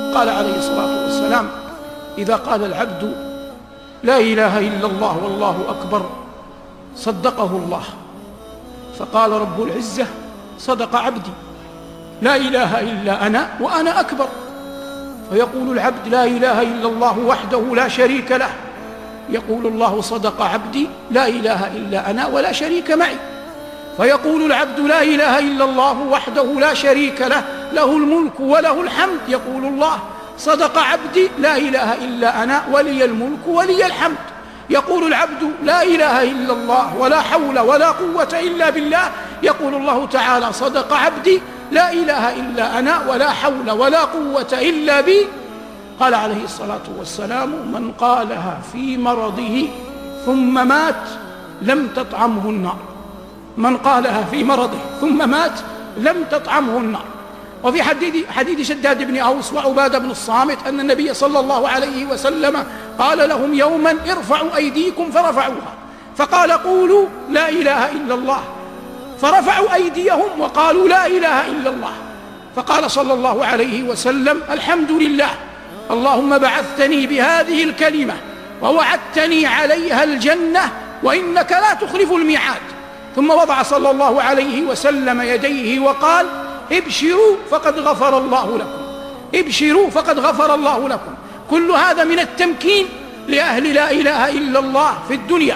قال عليه الصلاة والسلام: إذا قال العبد لا إله إلا الله والله أكبر صدقه الله. فقال رب العزة: صدق عبدي، لا إله إلا أنا وأنا أكبر. فيقول العبد: لا إله إلا الله وحده لا شريك له. يقول الله: صدق عبدي، لا إله إلا أنا ولا شريك معي. فيقول العبد: لا إله إلا الله وحده لا شريك له، له الملك وله الحمد. يقول الله: صدق عبدي، لا إله إلا أنا ولي الملك ولي الحمد. يقول العبد: لا إله إلا الله ولا حول ولا قوة إلا بالله. يقول الله تعالى: صدق عبدي، لا إله إلا أنا ولا حول ولا قوة إلا بي. قال عليه الصلاة والسلام: من قالها في مرضه ثم مات لم تطعمه النار. من قالها في مرضه ثم مات لم تطعمه النار. وفي حديث شداد بن أوس وعبادة بن الصامت أن النبي صلى الله عليه وسلم قال لهم يوما: ارفعوا أيديكم، فرفعوها، فقال: قولوا لا إله إلا الله. فرفعوا أيديهم وقالوا لا إله إلا الله. فقال صلى الله عليه وسلم: الحمد لله، اللهم بعثتني بهذه الكلمة ووعدتني عليها الجنة وإنك لا تخلف الميعاد. ثم وضع صلى الله عليه وسلم يديه وقال: ابشروا فقد غفر الله لكم، ابشروا فقد غفر الله لكم. كل هذا من التمكين لأهل لا إله إلا الله في الدنيا.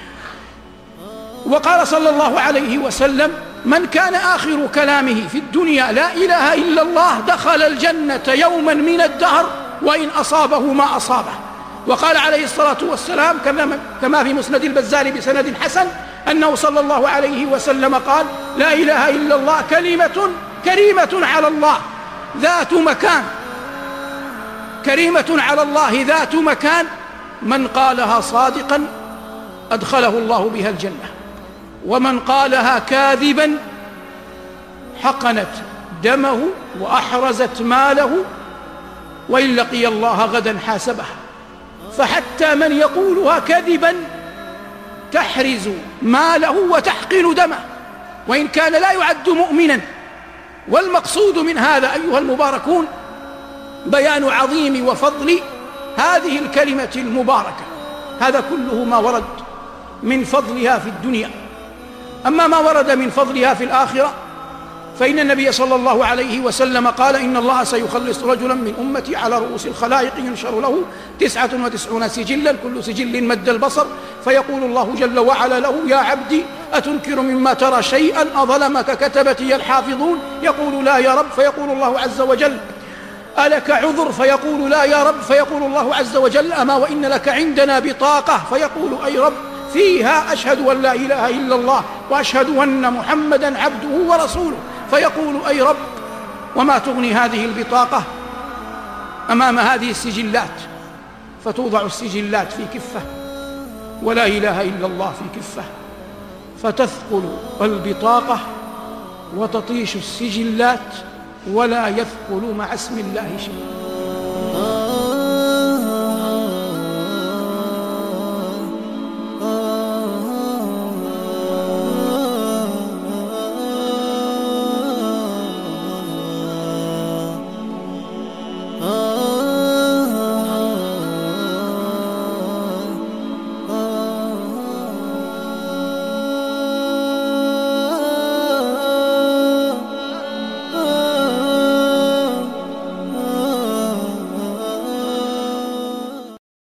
وقال صلى الله عليه وسلم: من كان آخر كلامه في الدنيا لا إله إلا الله دخل الجنة يوما من الدهر وإن أصابه ما أصابه. وقال عليه الصلاة والسلام كما في مسند البزار بسند حسن أنه صلى الله عليه وسلم قال: لا إله إلا الله كلمة كريمة على الله ذات مكان، كريمة على الله ذات مكان، من قالها صادقا أدخله الله بها الجنة، ومن قالها كاذبا حقنت دمه وأحرزت ماله، وإن لقي الله غدا حاسبه. فحتى من يقولها كذبا تحرز ماله وتحقن دمه، وإن كان لا يعد مؤمنا. والمقصود من هذا أيها المباركون بيان عظيم وفضل هذه الكلمة المباركة. هذا كله ما ورد من فضلها في الدنيا. أما ما ورد من فضلها في الآخرة فإن النبي صلى الله عليه وسلم قال: إن الله سيخلص رجلا من أمتي على رؤوس الخلائق ينشر له 99 سجلا كل سجل مد البصر، فيقول الله جل وعلا له: يا عبدي أتنكر مما ترى شيئا أظلمك كتبتي الحافظون؟ يقول: لا يا رب. فيقول الله عز وجل: ألك عذر؟ فيقول: لا يا رب. فيقول الله عز وجل: أما وإن لك عندنا بطاقة؟ فيقول: أي رب، فيها أشهد أن لا إله إلا الله وأشهد أن محمدا عبده ورسوله. فيقول: أي رب، وما تغني هذه البطاقة أمام هذه السجلات؟ فتوضع السجلات في كفة ولا إله إلا الله في كفة، فتثقل البطاقة وتطيش السجلات ولا يثقل مع اسم الله شيء.